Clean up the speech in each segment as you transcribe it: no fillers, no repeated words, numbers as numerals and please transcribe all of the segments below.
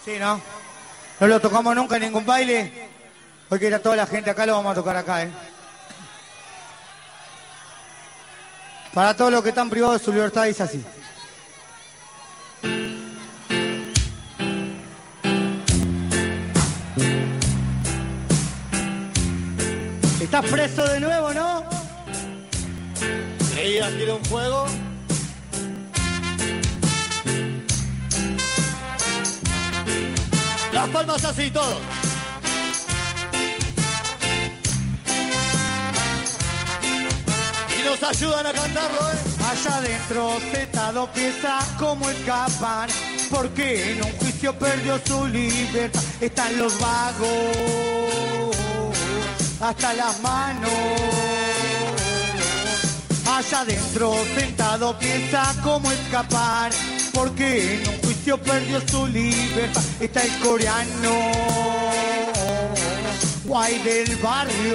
Sí, ¿no? No lo tocamos nunca en ningún baile. Hoy que era toda la gente acá, lo vamos a tocar acá, ¿eh? Para todos los que están privados de su libertad, dice así. Estás preso de nuevo, ¿no? Creías que era un juego. Las palmas así, todos. Y nos ayudan a cantarlo, ¿eh? Allá adentro, sentado, piensa cómo escapar. Porque en un juicio perdió su libertad. Están los vagos hasta las manos. Allá adentro, sentado, piensa cómo escapar. Porque en un juicio perdió su libertad. Está el coreano, guay del barrio.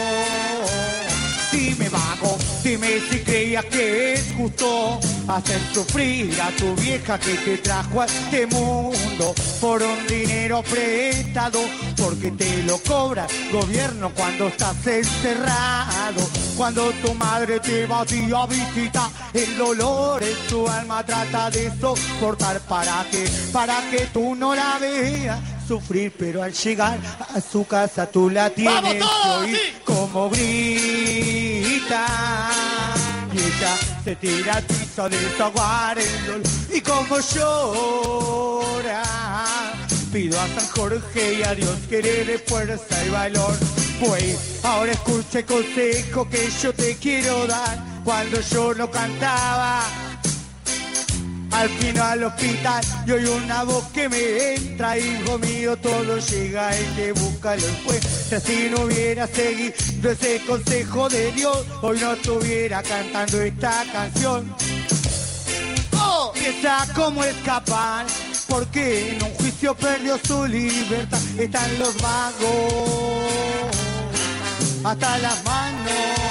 Dime vago, dime si creías que es justo hacer sufrir a tu vieja que te trajo a este mundo por un dinero prestado, porque te lo cobra el gobierno cuando estás encerrado. Cuando tu madre te va a visitar, el dolor en tu alma trata de soportar para que tú no la veas sufrir, pero al llegar a su casa tú la tienes que oír como grita. Y ella se tira al piso a desahogar el dolor y como llora. Pido a San Jorge y a Dios que le dé fuerza y valor. Pues ahora escucha el consejo que yo te quiero dar. Cuando yo no cantaba, al final al hospital, y hoy una voz que me entra, hijo mío, todo llega, el que busca lo encuentra. Si no hubiera seguido ese consejo de Dios, hoy no estuviera cantando esta canción. Oh, piensa cómo escapar, porque en un juicio perdió su libertad. Están los vagos hasta las manos.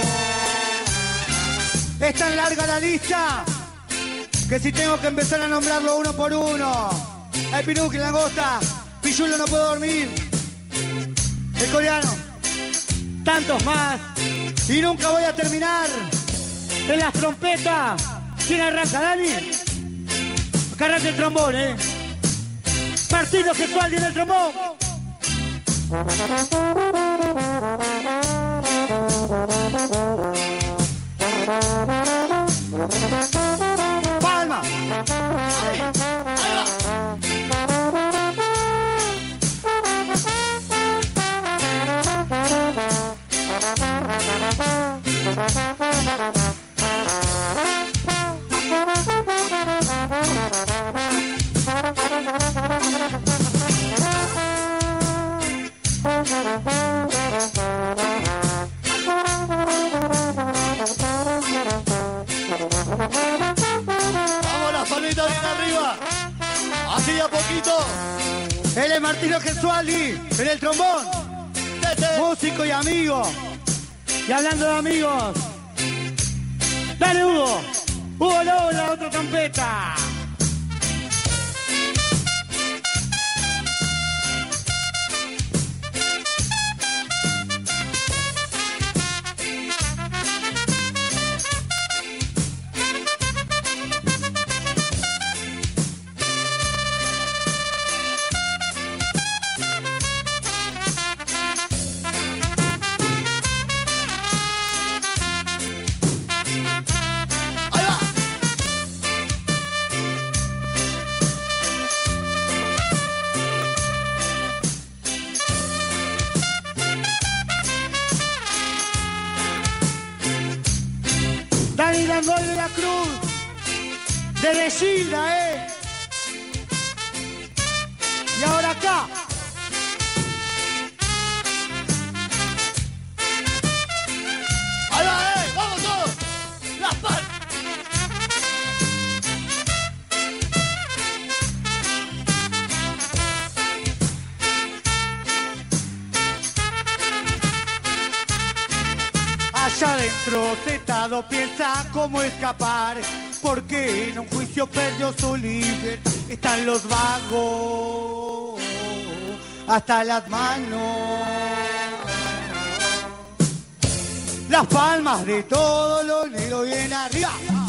Es tan larga la lista que si tengo que empezar a nombrarlo uno por uno. El Piruqui, Langosta, Pilluelo no puedo dormir, el coreano, tantos más. Y nunca voy a terminar. En las trompetas, ¿quién arranca, Dani? Acá arranca el trombón, Martino Gesualdi en el trombón. Palma. Ahí va. Vamos las palitas bien arriba. Así a poquito. Él es Martino Gesualdi en el trombón. Músico y amigo. Y hablando de amigos, dale Hugo. Hugo Lobo en la otra trompeta. Dani Langol de la Cruz, de Gilda, Y ahora acá. Ahí va, vamos todos. Las palmas. Allá adentro, sentado, piensa cómo escapar, porque en un juicio perdió su libertad. Están los vagos hasta las manos. Las palmas de todos los negros bien arriba.